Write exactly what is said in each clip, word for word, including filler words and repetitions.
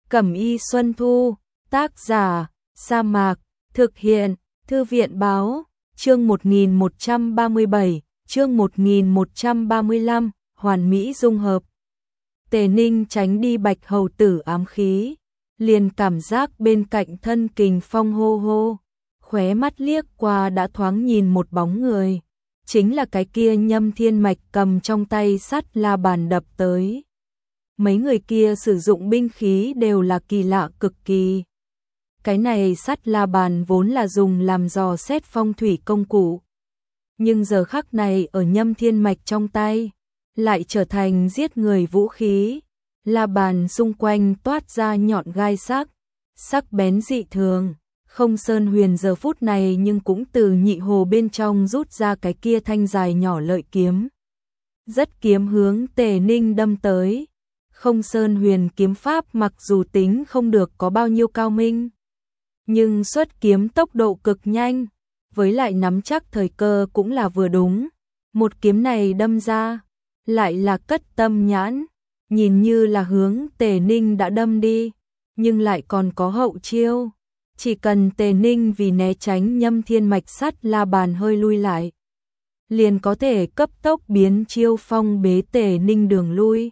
Cẩm y Xuân Thu, tác giả, Sa Mạc, thực hiện, Thư viện báo, chương một nghìn một trăm ba mươi bảy, chương một nghìn một trăm ba mươi lăm, hoàn mỹ dung hợp. Tề Ninh tránh đi Bạch Hầu Tử ám khí, liền cảm giác bên cạnh thân kình phong hô hô, khóe mắt liếc qua đã thoáng nhìn một bóng người, chính là cái kia Nhâm Thiên Mạch cầm trong tay sắt la bàn đập tới. Mấy người kia sử dụng binh khí đều là kỳ lạ cực kỳ. Cái này sắt la bàn vốn là dùng làm dò xét phong thủy công cụ, nhưng giờ khắc này ở Nhâm Thiên Mạch trong tay lại trở thành giết người vũ khí. La bàn xung quanh toát ra nhọn gai sắc, sắc bén dị thường. Không Sơn Huyền giờ phút này nhưng cũng từ nhị hồ bên trong rút ra cái kia thanh dài nhỏ lợi kiếm, rất kiếm hướng Tề Ninh đâm tới. Không Sơn Huyền kiếm pháp mặc dù tính không được có bao nhiêu cao minh, nhưng xuất kiếm tốc độ cực nhanh, với lại nắm chắc thời cơ cũng là vừa đúng. Một kiếm này đâm ra, lại là cất tâm nhãn, nhìn như là hướng Tề Ninh đã đâm đi, nhưng lại còn có hậu chiêu. Chỉ cần Tề Ninh vì né tránh Nhâm Thiên Mạch sắt la bàn hơi lui lại, liền có thể cấp tốc biến chiêu phong bế Tề Ninh đường lui.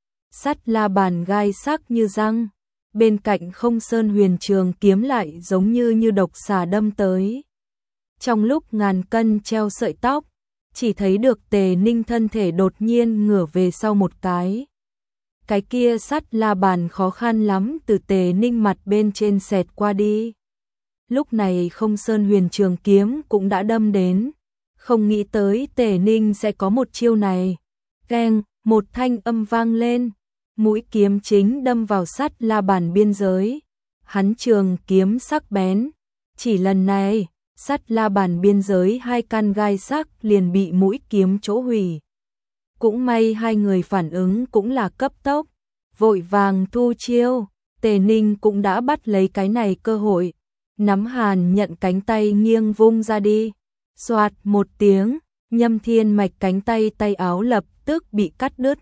Sắt la bàn gai sắc như răng, bên cạnh Không Sơn Huyền trường kiếm lại giống như như độc xà đâm tới. Trong lúc ngàn cân treo sợi tóc, chỉ thấy được Tề Ninh thân thể đột nhiên ngửa về sau một cái. Cái kia sắt la bàn khó khăn lắm từ Tề Ninh mặt bên trên xẹt qua đi. Lúc này Không Sơn Huyền trường kiếm cũng đã đâm đến, không nghĩ tới Tề Ninh sẽ có một chiêu này. Keng, một thanh âm vang lên, mũi kiếm chính đâm vào sắt la bàn biên giới. Hắn trường kiếm sắc bén, chỉ lần này, sắt la bàn biên giới hai căn gai sắc liền bị mũi kiếm chỗ hủy. Cũng may hai người phản ứng cũng là cấp tốc, vội vàng thu chiêu. Tề Ninh cũng đã bắt lấy cái này cơ hội, nắm hàn nhận cánh tay nghiêng vung ra đi. Xoạt một tiếng, Nhâm Thiên Mạch cánh tay tay áo lập tức bị cắt đứt.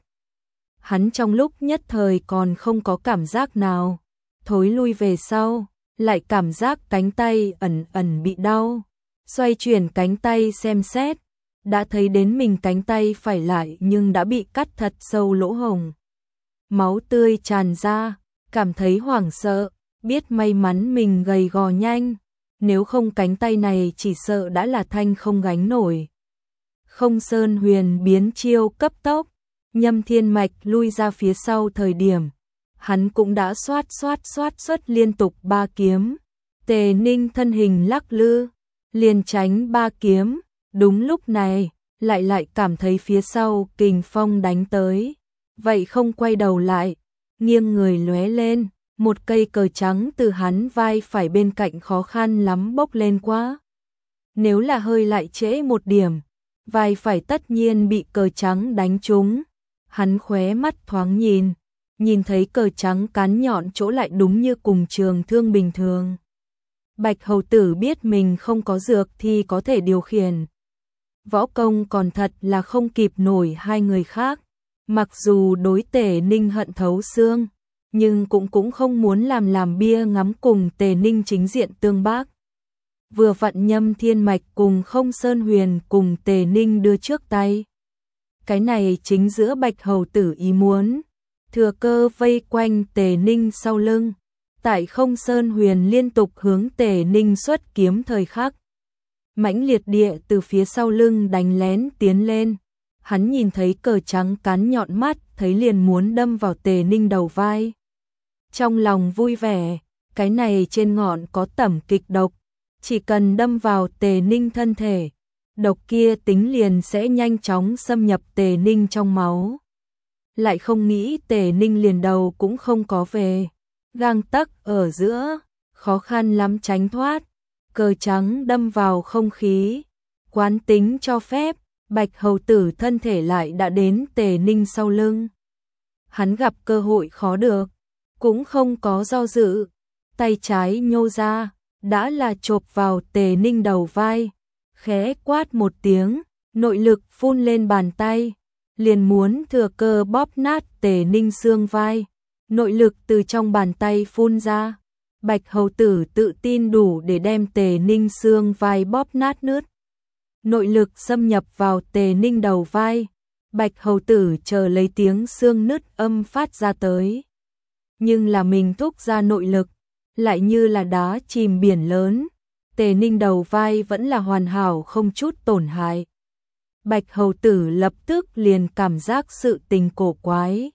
Hắn trong lúc nhất thời còn không có cảm giác nào, thối lui về sau, lại cảm giác cánh tay ẩn ẩn bị đau. Xoay chuyển cánh tay xem xét, đã thấy đến mình cánh tay phải lại nhưng đã bị cắt thật sâu lỗ hổng. Máu tươi tràn ra, cảm thấy hoảng sợ, biết may mắn mình gầy gò nhanh, nếu không cánh tay này chỉ sợ đã là thanh không gánh nổi. Không Sơn Huyền biến chiêu cấp tốc, Nhâm Thiên Mạch lui ra phía sau thời điểm, hắn cũng đã xoát xoát xoát xuất liên tục ba kiếm. Tề Ninh thân hình lắc lư, liền tránh ba kiếm. Đúng lúc này, lại lại cảm thấy phía sau kình phong đánh tới, vậy không quay đầu lại, nghiêng người lóe lên, một cây cờ trắng từ hắn vai phải bên cạnh khó khăn lắm bốc lên quá. Nếu là hơi lại trễ một điểm, vai phải tất nhiên bị cờ trắng đánh trúng. Hắn khóe mắt thoáng nhìn, nhìn thấy cờ trắng cán nhọn chỗ lại đúng như cùng trường thương bình thường. Bạch Hầu Tử biết mình không có dược thì có thể điều khiển võ công, còn thật là không kịp nổi hai người khác. Mặc dù đối Tề Ninh hận thấu xương, nhưng cũng cũng không muốn làm làm bia ngắm cùng Tề Ninh chính diện tương bác. Vừa vặn Nhâm Thiên Mạch cùng Không Sơn Huyền cùng Tề Ninh đưa trước tay. Cái này chính giữa Bạch Hầu Tử ý muốn thừa cơ vây quanh Tề Ninh sau lưng. Tại Không Sơn Huyền liên tục hướng Tề Ninh xuất kiếm thời khắc, mãnh liệt địa từ phía sau lưng đánh lén tiến lên. Hắn nhìn thấy cờ trắng cán nhọn mắt, thấy liền muốn đâm vào Tề Ninh đầu vai. Trong lòng vui vẻ, cái này trên ngọn có tẩm kịch độc, chỉ cần đâm vào Tề Ninh thân thể, độc kia tính liền sẽ nhanh chóng xâm nhập Tề Ninh trong máu. Lại không nghĩ Tề Ninh liền đầu cũng không có về, gang tấc ở giữa, khó khăn lắm tránh thoát, cờ trắng đâm vào không khí. Quán tính cho phép, Bạch Hầu Tử thân thể lại đã đến Tề Ninh sau lưng. Hắn gặp cơ hội khó được, cũng không có do dự, tay trái nhô ra, đã là chộp vào Tề Ninh đầu vai, khẽ quát một tiếng, nội lực phun lên bàn tay, liền muốn thừa cơ bóp nát Tề Ninh xương vai. Nội lực từ trong bàn tay phun ra. Bạch hầu tử tự tin đủ để đem Tề Ninh xương vai bóp nát nứt. Nội lực xâm nhập vào Tề Ninh đầu vai. Bạch hầu tử chờ lấy tiếng xương nứt âm phát ra tới. Nhưng là mình thúc ra nội lực, lại như là đá chìm biển lớn. Tề Ninh đầu vai vẫn là hoàn hảo không chút tổn hại. Bạch hầu tử lập tức liền cảm giác sự tình cổ quái.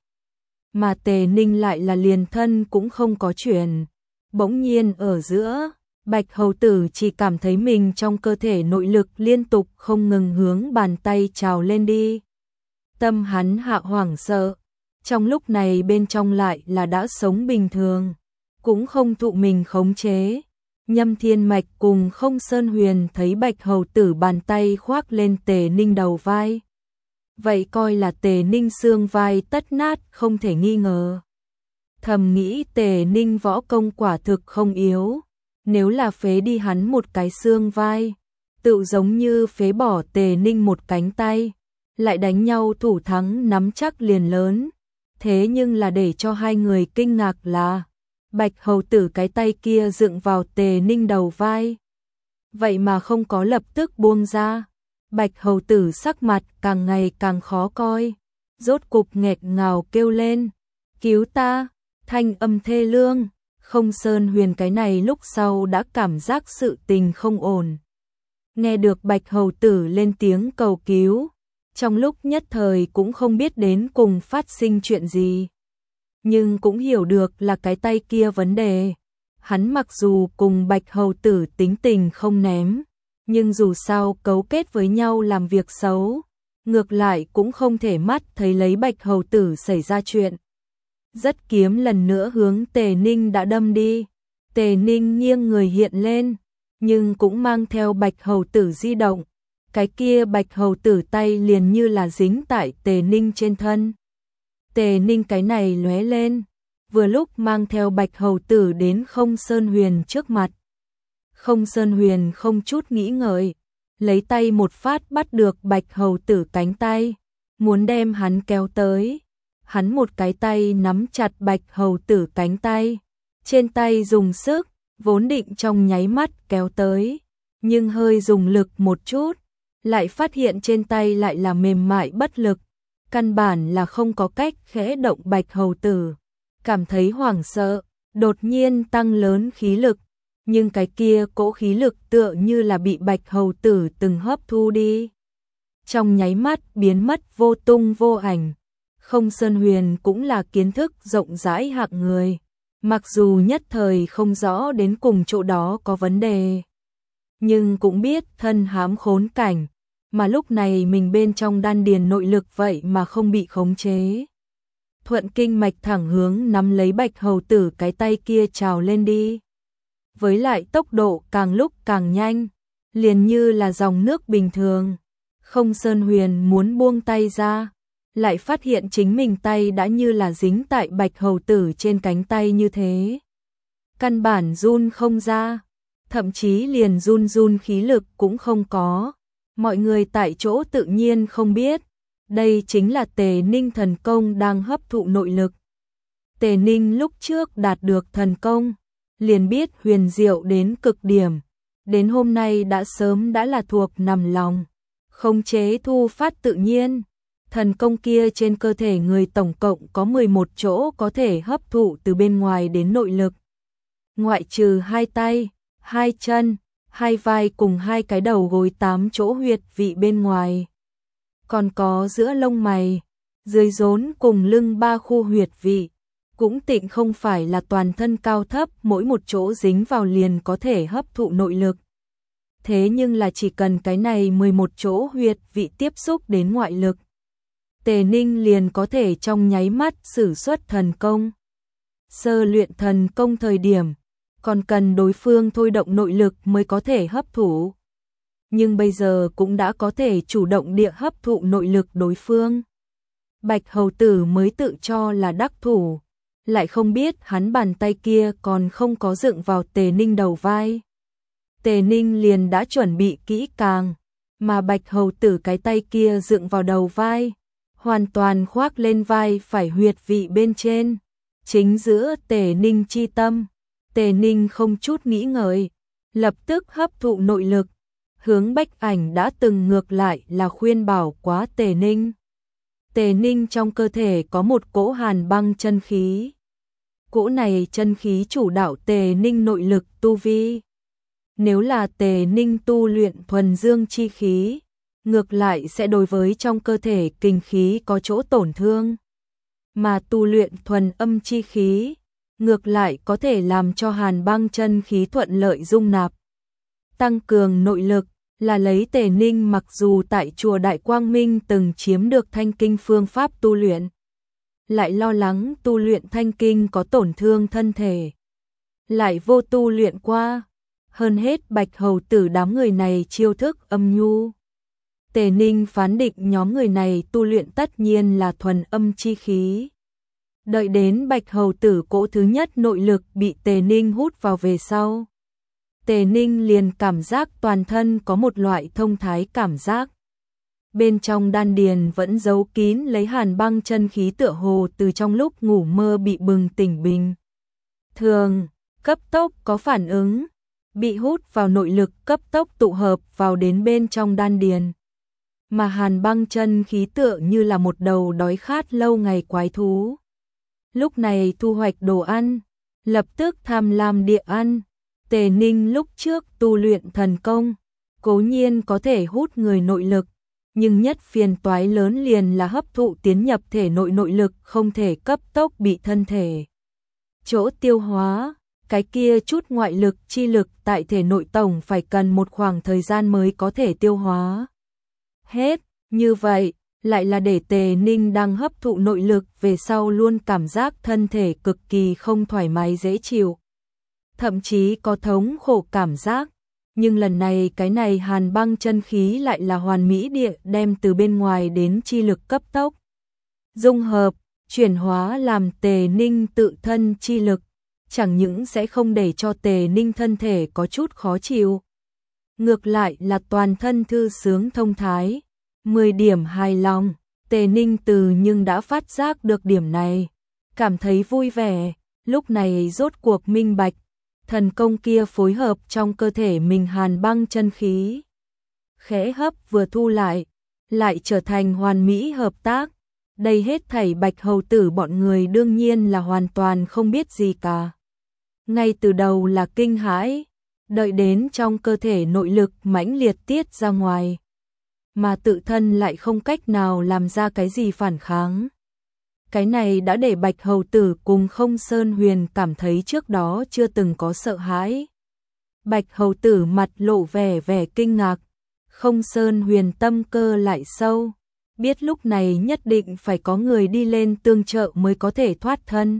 Mà Tề Ninh lại là liền thân cũng không có chuyện. Bỗng nhiên ở giữa, Bạch hầu tử chỉ cảm thấy mình trong cơ thể nội lực liên tục không ngừng hướng bàn tay trào lên đi. Tâm hắn hạ hoảng sợ, trong lúc này bên trong lại là đã sống bình thường, cũng không thụ mình khống chế. Nhâm Thiên Mạch cùng Không Sơn Huyền thấy Bạch hầu tử bàn tay khoác lên Tề Ninh đầu vai. Vậy coi là Tề Ninh xương vai tất nát không thể nghi ngờ. Thầm nghĩ Tề Ninh võ công quả thực không yếu, nếu là phế đi hắn một cái xương vai, tự giống như phế bỏ Tề Ninh một cánh tay, lại đánh nhau thủ thắng nắm chắc liền lớn. Thế nhưng là để cho hai người kinh ngạc là Bạch hầu tử cái tay kia dựng vào Tề Ninh đầu vai, vậy mà không có lập tức buông ra. Bạch hầu tử sắc mặt càng ngày càng khó coi, rốt cục nghẹt ngào kêu lên, cứu ta, thanh âm thê lương. Không Sơn Huyền cái này lúc sau đã cảm giác sự tình không ổn. Nghe được Bạch hầu tử lên tiếng cầu cứu, trong lúc nhất thời cũng không biết đến cùng phát sinh chuyện gì. Nhưng cũng hiểu được là cái tay kia vấn đề. Hắn mặc dù cùng Bạch hầu tử tính tình không ném, nhưng dù sao cấu kết với nhau làm việc xấu, ngược lại cũng không thể mắt thấy lấy Bạch hầu tử xảy ra chuyện. Rất kiếm lần nữa hướng Tề Ninh đã đâm đi. Tề Ninh nghiêng người hiện lên, nhưng cũng mang theo Bạch hầu tử di động. Cái kia Bạch hầu tử tay liền như là dính tại Tề Ninh trên thân. Tề Ninh cái này lóe lên, vừa lúc mang theo Bạch hầu tử đến Không Sơn Huyền trước mặt. Không Sơn Huyền không chút nghĩ ngợi, lấy tay một phát bắt được Bạch hầu tử cánh tay, muốn đem hắn kéo tới. Hắn một cái tay nắm chặt Bạch hầu tử cánh tay, trên tay dùng sức, vốn định trong nháy mắt kéo tới, nhưng hơi dùng lực một chút, lại phát hiện trên tay lại là mềm mại bất lực, căn bản là không có cách khẽ động Bạch hầu tử. Cảm thấy hoảng sợ, đột nhiên tăng lớn khí lực, nhưng cái kia cỗ khí lực tựa như là bị Bạch hầu tử từng hấp thu đi, trong nháy mắt biến mất vô tung vô ảnh. Không Sơn Huyền cũng là kiến thức rộng rãi hạng người, mặc dù nhất thời không rõ đến cùng chỗ đó có vấn đề, nhưng cũng biết thân hãm khốn cảnh, mà lúc này mình bên trong đan điền nội lực vậy mà không bị khống chế. Thuận kinh mạch thẳng hướng nắm lấy Bạch hầu tử cái tay kia trào lên đi. Với lại tốc độ càng lúc càng nhanh, liền như là dòng nước bình thường. Không Sơn Huyền muốn buông tay ra, lại phát hiện chính mình tay đã như là dính tại Bạch hầu tử trên cánh tay như thế. Căn bản run không ra, thậm chí liền run run khí lực cũng không có. Mọi người tại chỗ tự nhiên không biết, đây chính là Tề Ninh thần công đang hấp thụ nội lực. Tề Ninh lúc trước đạt được thần công, liền biết huyền diệu đến cực điểm, đến hôm nay đã sớm đã là thuộc nằm lòng, khống chế thu phát tự nhiên. Thần công kia trên cơ thể người tổng cộng có mười một chỗ có thể hấp thụ từ bên ngoài đến nội lực. Ngoại trừ hai tay, hai chân, hai vai cùng hai cái đầu gối tám chỗ huyệt vị bên ngoài. Còn có giữa lông mày, dưới rốn cùng lưng ba khu huyệt vị. Cũng tịnh không phải là toàn thân cao thấp mỗi một chỗ dính vào liền có thể hấp thụ nội lực. Thế nhưng là chỉ cần cái này mười một chỗ huyệt vị tiếp xúc đến ngoại lực, Tề Ninh liền có thể trong nháy mắt sử xuất thần công. Sơ luyện thần công thời điểm, còn cần đối phương thôi động nội lực mới có thể hấp thụ. Nhưng bây giờ cũng đã có thể chủ động địa hấp thụ nội lực đối phương. Bạch hầu tử mới tự cho là đắc thủ, lại không biết hắn bàn tay kia còn không có dựng vào Tề Ninh đầu vai. Tề Ninh liền đã chuẩn bị kỹ càng, mà Bạch hầu tử cái tay kia dựng vào đầu vai, hoàn toàn khoác lên vai phải huyệt vị bên trên, chính giữa Tề Ninh chi tâm. Tề Ninh không chút nghĩ ngợi, lập tức hấp thụ nội lực. Hướng Bách Ảnh đã từng ngược lại là khuyên bảo quá Tề Ninh. Tề Ninh trong cơ thể có một cỗ hàn băng chân khí. Cỗ này chân khí chủ đạo Tề Ninh nội lực tu vi. Nếu là Tề Ninh tu luyện thuần dương chi khí, ngược lại sẽ đối với trong cơ thể kinh khí có chỗ tổn thương. Mà tu luyện thuần âm chi khí, ngược lại có thể làm cho hàn băng chân khí thuận lợi dung nạp. Tăng cường nội lực là lấy Tề Ninh mặc dù tại chùa Đại Quang Minh từng chiếm được thanh kinh phương pháp tu luyện, lại lo lắng tu luyện thanh kinh có tổn thương thân thể, lại vô tu luyện qua. Hơn hết Bạch Hầu Tử đám người này chiêu thức âm nhu. Tề Ninh phán định nhóm người này tu luyện tất nhiên là thuần âm chi khí. Đợi đến Bạch Hầu Tử cỗ thứ nhất nội lực bị Tề Ninh hút vào về sau, Tề Ninh liền cảm giác toàn thân có một loại thông thái cảm giác. Bên trong đan điền vẫn giấu kín lấy hàn băng chân khí tựa hồ từ trong lúc ngủ mơ bị bừng tỉnh bình thường, cấp tốc có phản ứng, bị hút vào nội lực cấp tốc tụ hợp vào đến bên trong đan điền. Mà hàn băng chân khí tựa như là một đầu đói khát lâu ngày quái thú. Lúc này thu hoạch đồ ăn, lập tức tham lam địa ăn. Tề Ninh lúc trước tu luyện thần công, cố nhiên có thể hút người nội lực, nhưng nhất phiền toái lớn liền là hấp thụ tiến nhập thể nội nội lực không thể cấp tốc bị thân thể chỗ tiêu hóa. Cái kia chút ngoại lực chi lực tại thể nội tổng phải cần một khoảng thời gian mới có thể tiêu hóa hết. Như vậy, lại là để Tề Ninh đang hấp thụ nội lực về sau luôn cảm giác thân thể cực kỳ không thoải mái dễ chịu. Thậm chí có thống khổ cảm giác. Nhưng lần này cái này hàn băng chân khí lại là hoàn mỹ địa đem từ bên ngoài đến chi lực cấp tốc dung hợp, chuyển hóa làm Tề Ninh tự thân chi lực. Chẳng những sẽ không để cho Tề Ninh thân thể có chút khó chịu, ngược lại là toàn thân thư sướng thông thái, mười điểm hài lòng. Tề Ninh từ nhưng đã phát giác được điểm này, cảm thấy vui vẻ, lúc này rốt cuộc minh bạch, thần công kia phối hợp trong cơ thể mình hàn băng chân khí. Khẽ hấp vừa thu lại, lại trở thành hoàn mỹ hợp tác. Đây hết thảy Bạch Hầu Tử bọn người đương nhiên là hoàn toàn không biết gì cả. Ngay từ đầu là kinh hãi, đợi đến trong cơ thể nội lực mãnh liệt tiết ra ngoài, mà tự thân lại không cách nào làm ra cái gì phản kháng. Cái này đã để Bạch Hầu Tử cùng Không Sơn Huyền cảm thấy trước đó chưa từng có sợ hãi. Bạch Hầu Tử mặt lộ vẻ vẻ kinh ngạc, Không Sơn Huyền tâm cơ lại sâu, biết lúc này nhất định phải có người đi lên tương trợ mới có thể thoát thân.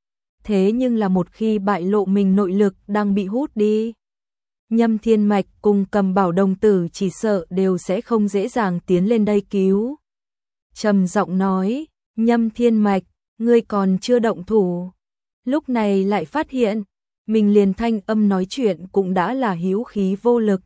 Thế nhưng là một khi bại lộ mình nội lực đang bị hút đi, Nhâm Thiên Mạch cùng Cầm Bảo đồng tử chỉ sợ đều sẽ không dễ dàng tiến lên đây cứu. Trầm giọng nói, Nhâm Thiên Mạch, ngươi còn chưa động thủ. Lúc này lại phát hiện, mình liền thanh âm nói chuyện cũng đã là hữu khí vô lực.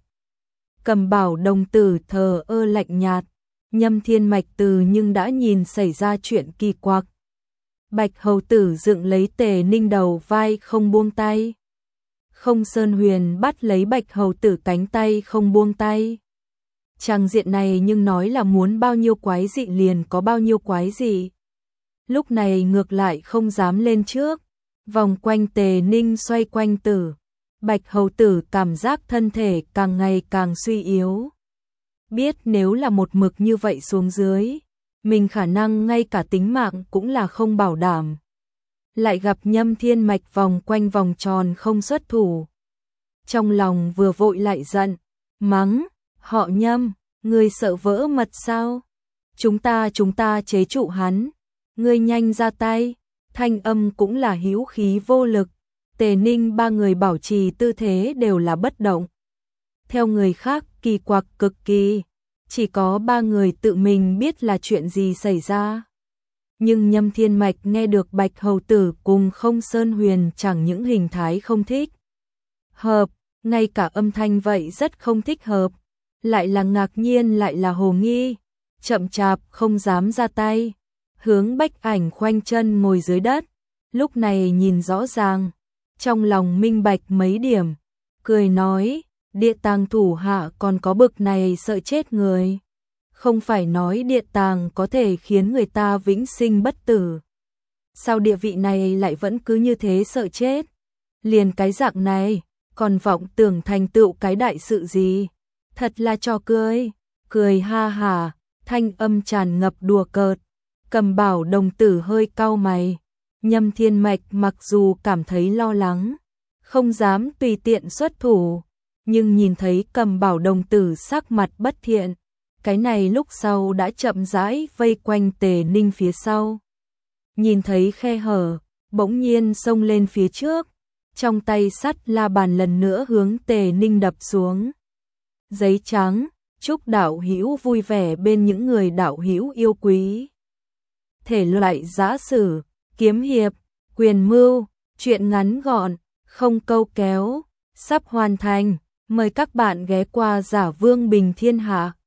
Cầm Bảo đồng tử thờ ơ lạnh nhạt, Nhâm Thiên Mạch từ nhưng đã nhìn xảy ra chuyện kỳ quặc. Bạch Hầu Tử dựng lấy Tề Ninh đầu vai không buông tay. Không Sơn Huyền bắt lấy Bạch Hầu Tử cánh tay không buông tay. Trang diện này nhưng nói là muốn bao nhiêu quái dị liền có bao nhiêu quái dị. Lúc này ngược lại không dám lên trước, vòng quanh Tề Ninh xoay quanh tử. Bạch Hầu Tử cảm giác thân thể càng ngày càng suy yếu. Biết nếu là một mực như vậy xuống dưới, mình khả năng ngay cả tính mạng cũng là không bảo đảm. Lại gặp Nhâm Thiên Mạch vòng quanh vòng tròn không xuất thủ. Trong lòng vừa vội lại giận, mắng, họ Nhâm, ngươi sợ vỡ mật sao? Chúng ta chúng ta chế trụ hắn, ngươi nhanh ra tay. Thanh âm cũng là hữu khí vô lực. Tề Ninh ba người bảo trì tư thế đều là bất động. Theo người khác kỳ quặc cực kỳ, chỉ có ba người tự mình biết là chuyện gì xảy ra. Nhưng Nhâm Thiên Mạch nghe được Bạch Hầu Tử cùng Không Sơn Huyền chẳng những hình thái không thích hợp, ngay cả âm thanh vậy rất không thích hợp, lại là ngạc nhiên lại là hồ nghi, chậm chạp không dám ra tay, hướng Bách Ảnh khoanh chân ngồi dưới đất, lúc này nhìn rõ ràng, trong lòng minh bạch mấy điểm, cười nói, địa tàng thủ hạ còn có bực này sợ chết người. Không phải nói địa tàng có thể khiến người ta vĩnh sinh bất tử. Sao địa vị này lại vẫn cứ như thế sợ chết? Liền cái dạng này, còn vọng tưởng thành tựu cái đại sự gì? Thật là trò cười, cười ha hà, thanh âm tràn ngập đùa cợt. Cầm Bảo đồng tử hơi cau mày, Nhâm Thiên Mạch mặc dù cảm thấy lo lắng, không dám tùy tiện xuất thủ, nhưng nhìn thấy Cầm Bảo đồng tử sắc mặt bất thiện, cái này lúc sau đã chậm rãi vây quanh Tề Ninh phía sau. Nhìn thấy khe hở, bỗng nhiên xông lên phía trước, trong tay sắt la bàn lần nữa hướng Tề Ninh đập xuống. Giấy trắng, chúc đạo hữu vui vẻ bên những người đạo hữu yêu quý. Thể loại giã sử, kiếm hiệp, quyền mưu, truyện ngắn gọn, không câu kéo, sắp hoàn thành. Mời các bạn ghé qua Giả Vương Bình Thiên Hạ.